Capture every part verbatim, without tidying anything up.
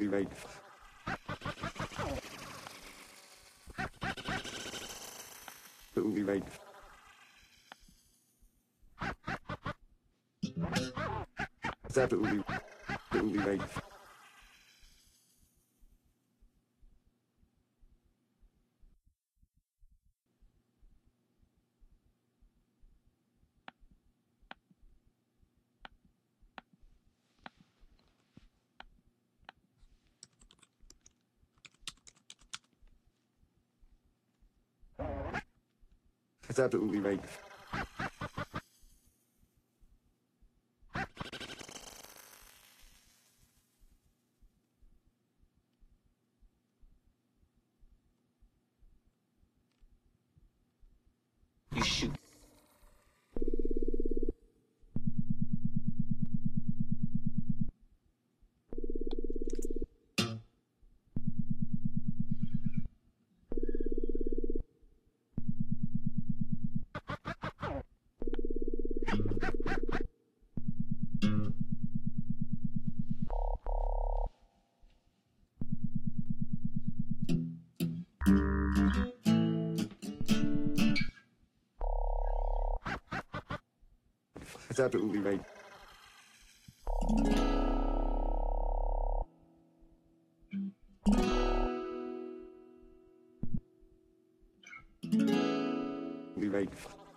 absolutely right. Absolutely right. That's absolutely, absolutely right. That's absolutely right. You shoot. That's absolutely right. Absolutely right.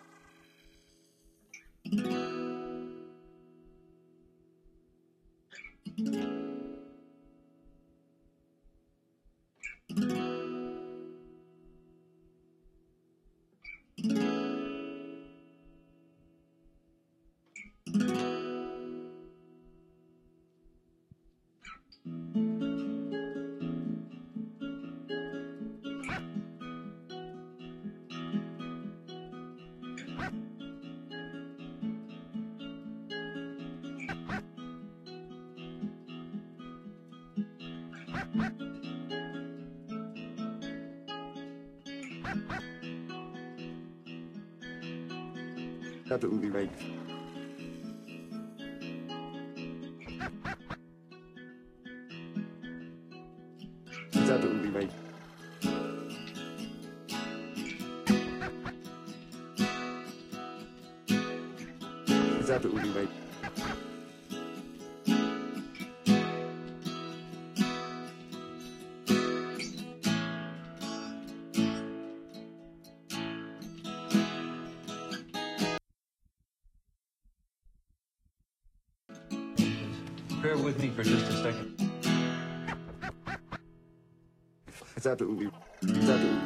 Absolutely right. That's absolutely right. That's absolutely right. Bear with me for just a second. That's absolutely, that's absolutely,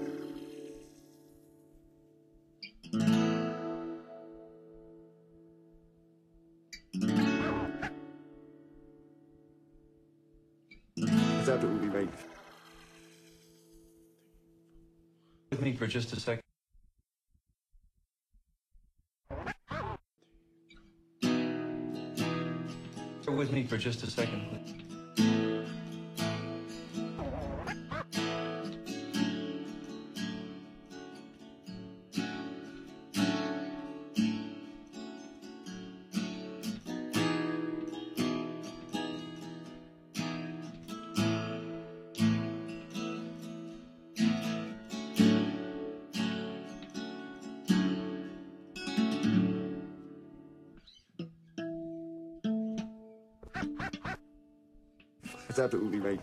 that's absolutely right. With me for just a second. Bear with me for just a second, please. That's absolutely right.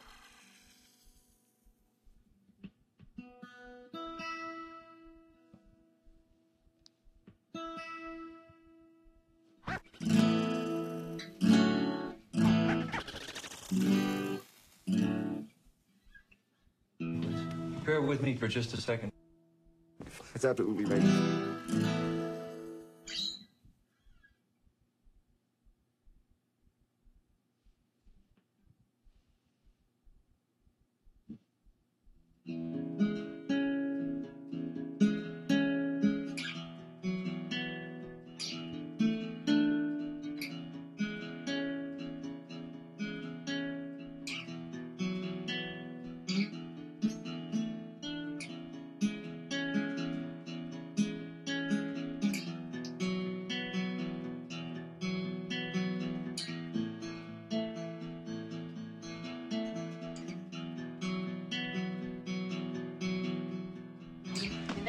Bear with me for just a second. That's absolutely right.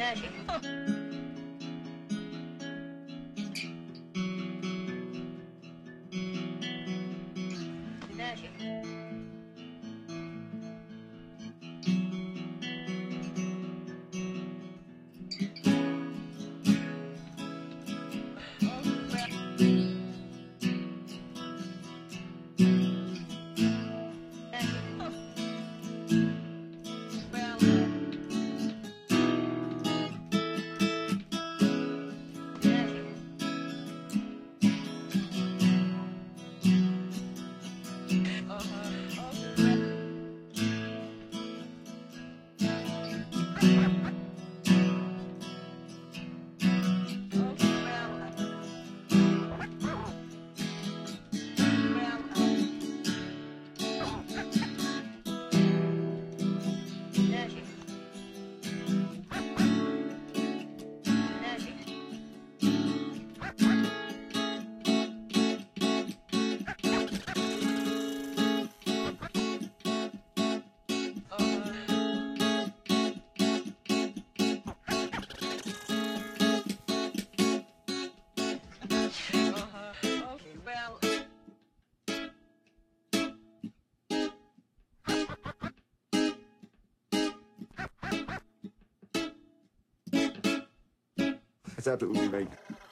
It's absolutely right.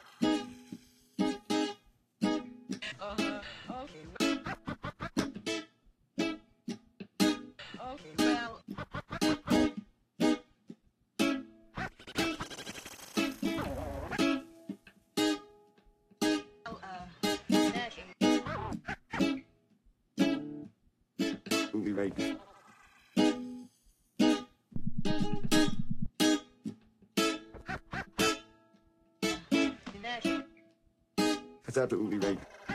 Absolutely right. It's absolutely right.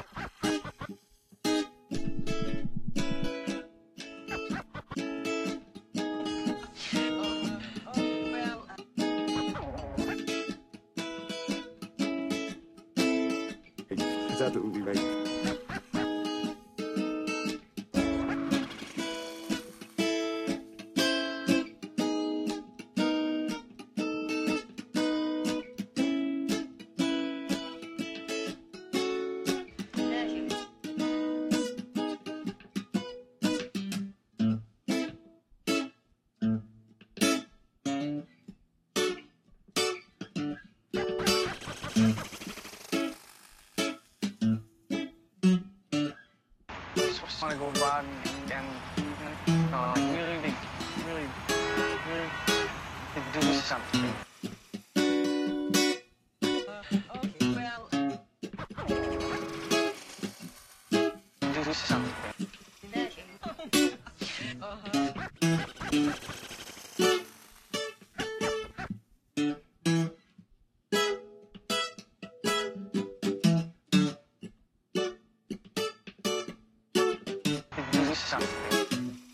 It's absolutely right. Just want to go back and, and uh, really, really, really do something. Do something. Do something.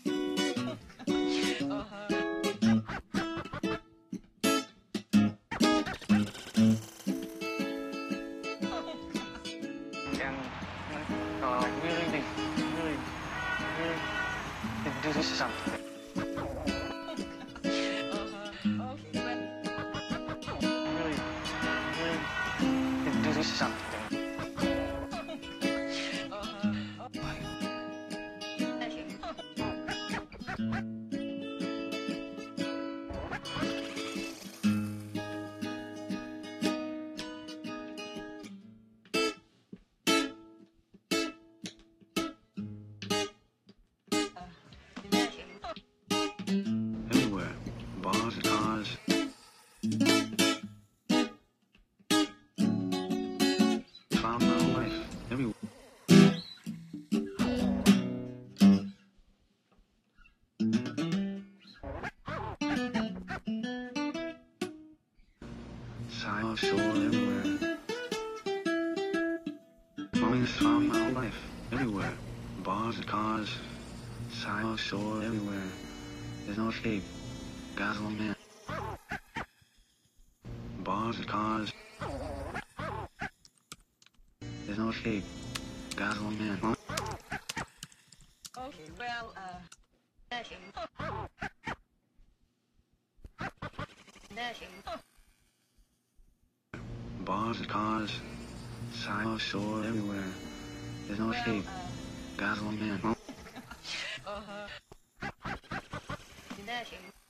And uh, really, really, really do something. Really, really do something. Everywhere. Bars, cars. Found my life. Everywhere. South Shore everywhere. Always found my life. Everywhere. Bars, cars. South Shore everywhere. There's no escape. Gasoline man. Bars and cars. There's no escape. Gasoline man. Okay, well, uh, Bars and cars, South Shore everywhere. There's no escape. Gasoline man. Uh-huh.